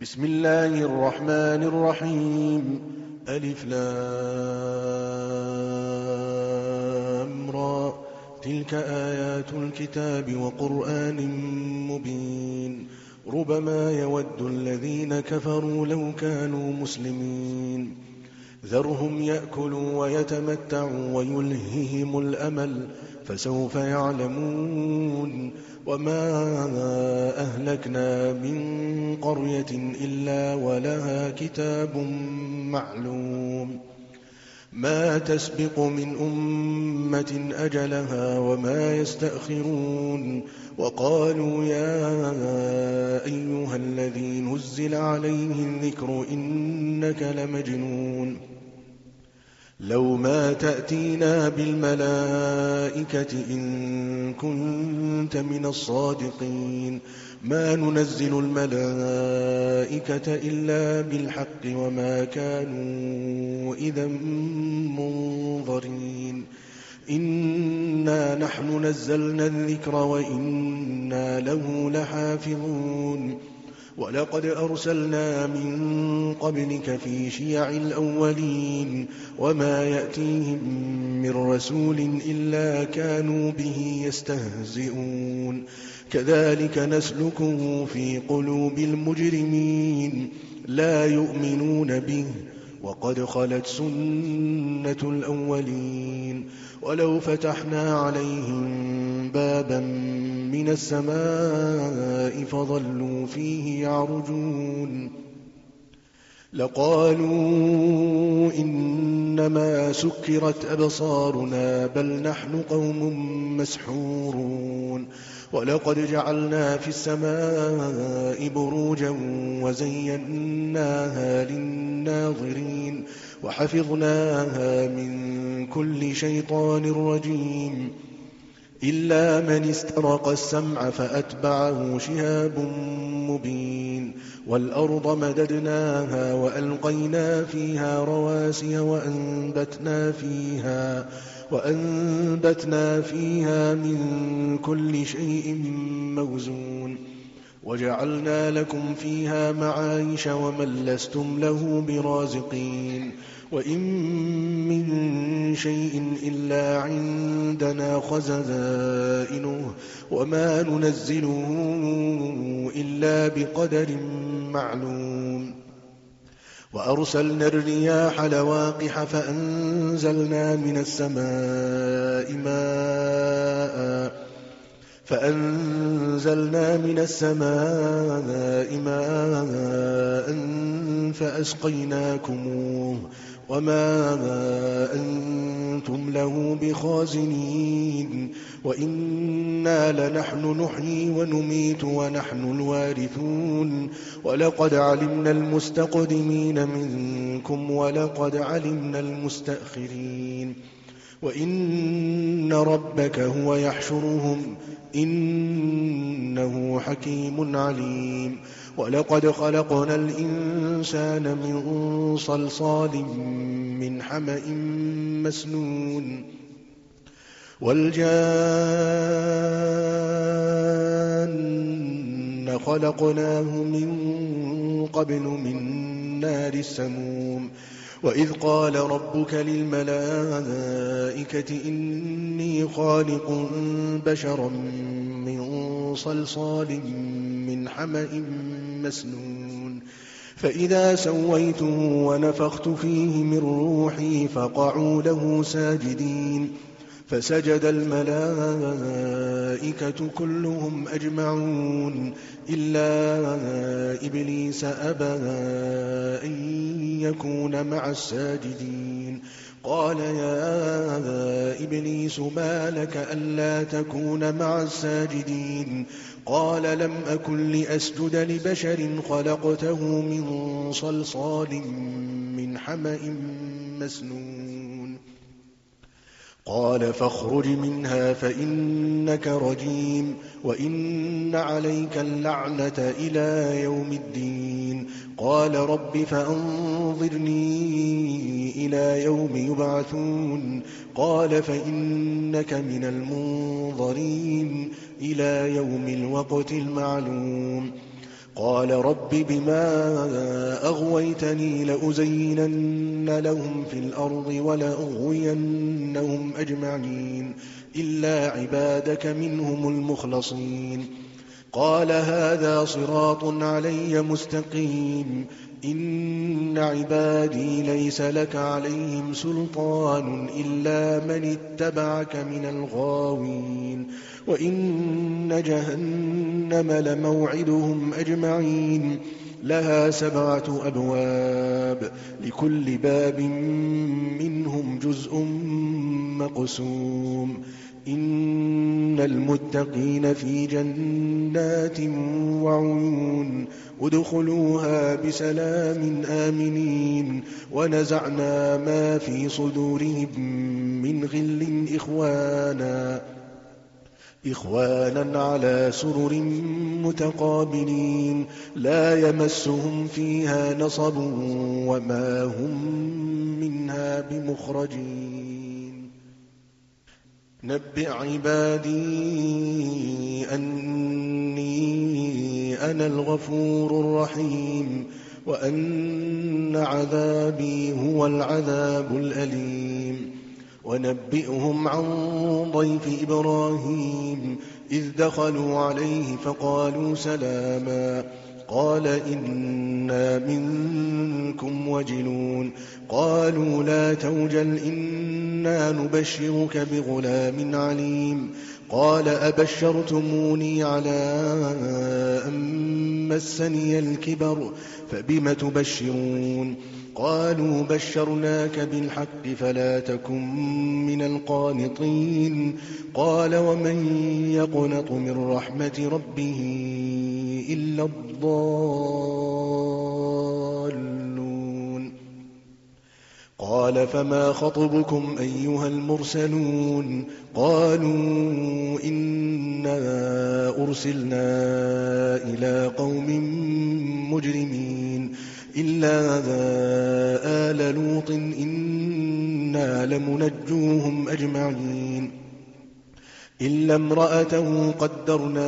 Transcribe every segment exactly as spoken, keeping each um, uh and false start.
بسم الله الرحمن الرحيم. ألف لام را. تلك آيات الكتاب وقرآن مبين. ربما يود الذين كفروا لو كانوا مسلمين. ذرهم يأكلوا ويتمتعوا ويلههم الأمل فسوف يعلمون. وما أهلكنا من قرية إلا ولها كتاب معلوم. ما تسبق من أمة أجلها وما يستأخرون. وقالوا يا أيها الذي نزل عليه الذكر إنك لمجنون. لو ما تأتينا بالملائكة إن كنت من الصادقين. ما ننزل الملائكة إلا بالحق وما كانوا إذا منظرين. إنا نحن نزلنا الذكر وإنا له لحافظون. ولقد أرسلنا من قبلك في شيع الأولين وما يأتيهم من رسول إلا كانوا به يستهزئون. كذلك نسلكه في قلوب المجرمين لا يؤمنون به وقد خلت سنة الأولين. ولو فتحنا عليهم بابا من السماء فظلوا فيه يعرجون لقالوا إنما سكرت أبصارنا بل نحن قوم مسحورون. ولقد جعلنا في السماء بروجا وزيناها للناظرين وحفظناها من كل شيطان رجيم إلا من استرق السمع فأتبعه شهاب مبين. والأرض مددناها وألقينا فيها رواسي وأنبتنا فيها وأنبتنا فيها من كل شيء موزون. وجعلنا لكم فيها معايش ومن لستم له برازقين. وإن من شيء إلا عندنا خزائنه وما ننزله إلا بقدر معلوم. وأرسلنا الرياح لواقح فأنزلنا من السماء ماء فأنزلنا من السماء ماء فأسقيناكموه وما أنتم له بخازنين. وإنا لنحن نحيي ونميت ونحن الوارثون. ولقد علمنا المستقدمين منكم ولقد علمنا المستأخرين. وإن ربك هو يحشرهم إنه حكيم عليم. ولقد خلقنا الإنسان من صلصال من حمأ مسنون. والجان خلقناه من قبل من نار السموم. وإذ قال ربك للملائكة إني خالق بشرا من صلصال من حمأ مسنون. فإذا سويته ونفخت فيه من روحي فقعوا له ساجدين. فسجد الملائكة كلهم أجمعون إلا إبليس أبى أن يكون مع الساجدين. قال يا إبليس ما لك ألا تكون مع الساجدين؟ قال لم أكن لأسجد لبشر خلقته من صلصال من حمأ مسنون. قال فاخرج منها فإنك رجيم وإن عليك اللعنة إلى يوم الدين. قال رب فأنظرني إلى يوم يبعثون. قال فإنك من المنظرين إلى يوم الوقت المعلوم. قال رب بما أغويتني لأزينن لهم في الأرض ولأغوينهم أجمعين إلا عبادك منهم المخلصين. قال هذا صراط علي مستقيم إن عبادي ليس لك عليهم سلطان إلا من اتبعك من الغاوين وإن جهنم لموعدهم أجمعين لها سبعة أبواب لكل باب منهم جزء مقسوم إن المتقين في جنات وعيون ادخلوها بسلام آمنين ونزعنا ما في صدورهم من غل إخوانا إخوانا على سرر متقابلين لا يمسهم فيها نصب وما هم منها بمخرجين. نبئ عبادي أني أنا الغفور الرحيم وأن عذابي هو العذاب الأليم. ونبئهم عن ضيف إبراهيم إذ دخلوا عليه فقالوا سلاما قال إنا منكم وجلون قالوا لا توجل إنا نبشرك بغلام عليم قال أبشرتموني على أن مسني الكبر فبم تبشرون قالوا بشرناك بالحق فلا تكن من القانطين قال ومن يقنط من رحمة ربه إلا الضالون. قال فما خطبكم أيها المرسلون قالوا إنا أرسلنا إلى قوم مجرمين إلا آل لوط إنا لمنجوهم أجمعين إلا امرأته قدرنا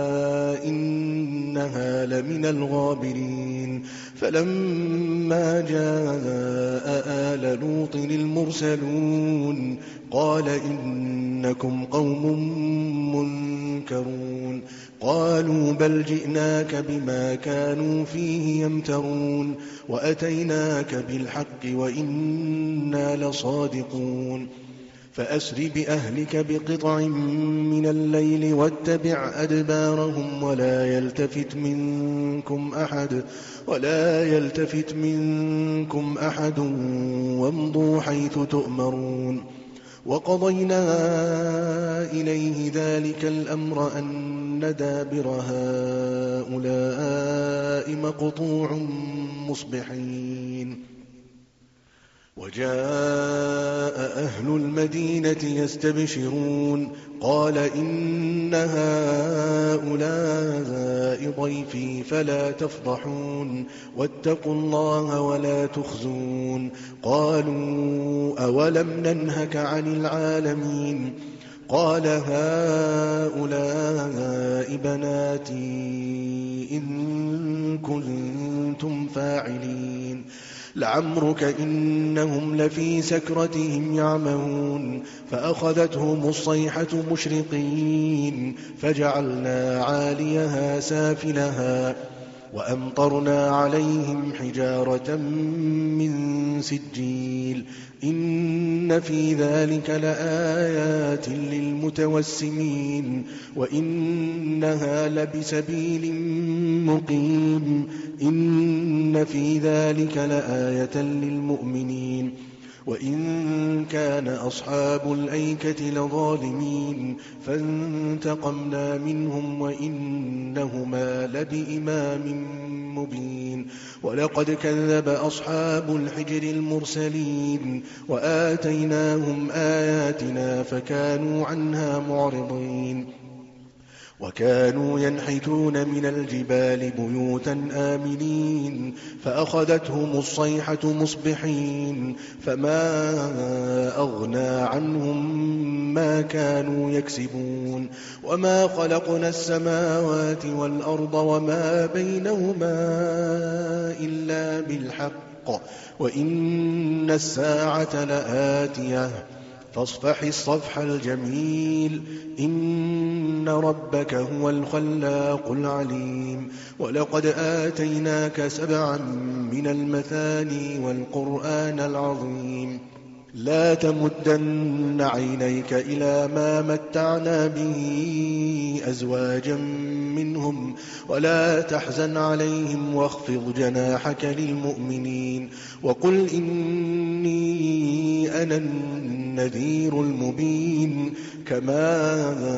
إنها لمن الغابرين فلما جاء آل لوط المرسلون قال إنكم قوم منكرون قالوا بل جئناك بما كانوا فيه يمترون وأتيناك بالحق وإنا لصادقون فأسر بأهلك بقطع من الليل واتبع أدبارهم ولا يلتفت منكم أحد ولا يلتفت منكم أحد وامضوا حيث تؤمرون وقضينا إليه ذلك الأمر أن دابر هؤلاء مقطوع مصبحين. وجاء أهل المدينة يستبشرون قال إن هؤلاء ضيفي فلا تفضحون واتقوا الله ولا تخزون قالوا أولم ننهك عن العالمين قال هؤلاء بناتي إن كنتم فاعلين لعمرك إنهم لفي سكرتهم يعمهون فأخذتهم الصيحة مشرقين فجعلنا عاليها سافلها وأمطرنا عليهم حجارة من سجيل إن في ذلك لآيات للمتوسمين وإنها لبسبيل مقيم إن في ذلك لآية للمؤمنين وإن كان أصحاب الأيكة لظالمين فانتقمنا منهم وإنهما لبإمام مبين ولقد كذب أصحاب الحجر المرسلين وآتيناهم آياتنا فكانوا عنها معرضين وكانوا ينحتون من الجبال بيوتا آمنين فأخذتهم الصيحة مصبحين فما أغنى عنهم ما كانوا يكسبون وما خلقنا السماوات والأرض وما بينهما إلا بالحق وإن الساعة لآتية فاصفح الصفح الجميل إن ربك هو الخلاق العليم ولقد آتيناك سبعا من المثاني والقرآن العظيم لا تمدن عينيك إلى ما متعنا به أزواجا منهم ولا تحزن عليهم واخفض جناحك للمؤمنين وقل إني أنا النذير المبين كما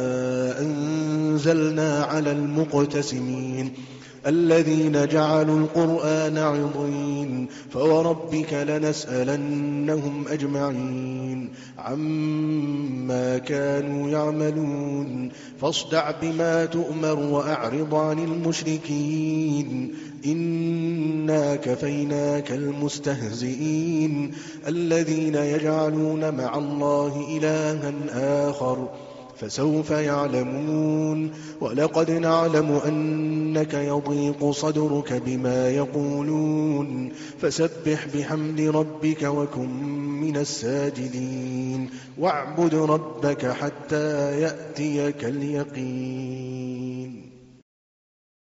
أنزلنا على المقتسمين الذين جعلوا القرآن عضين فوربك لنسألنهم أجمعين عما كانوا يعملون فاصدع بما تؤمر وأعرض عن المشركين إنا كفيناك المستهزئين الذين يجعلون مع الله إلها آخر فسوف يعلمون ولقد نعلم أنك يضيق صدرك بما يقولون فسبح بحمد ربك وكن من الساجدين واعبد ربك حتى يأتيك اليقين.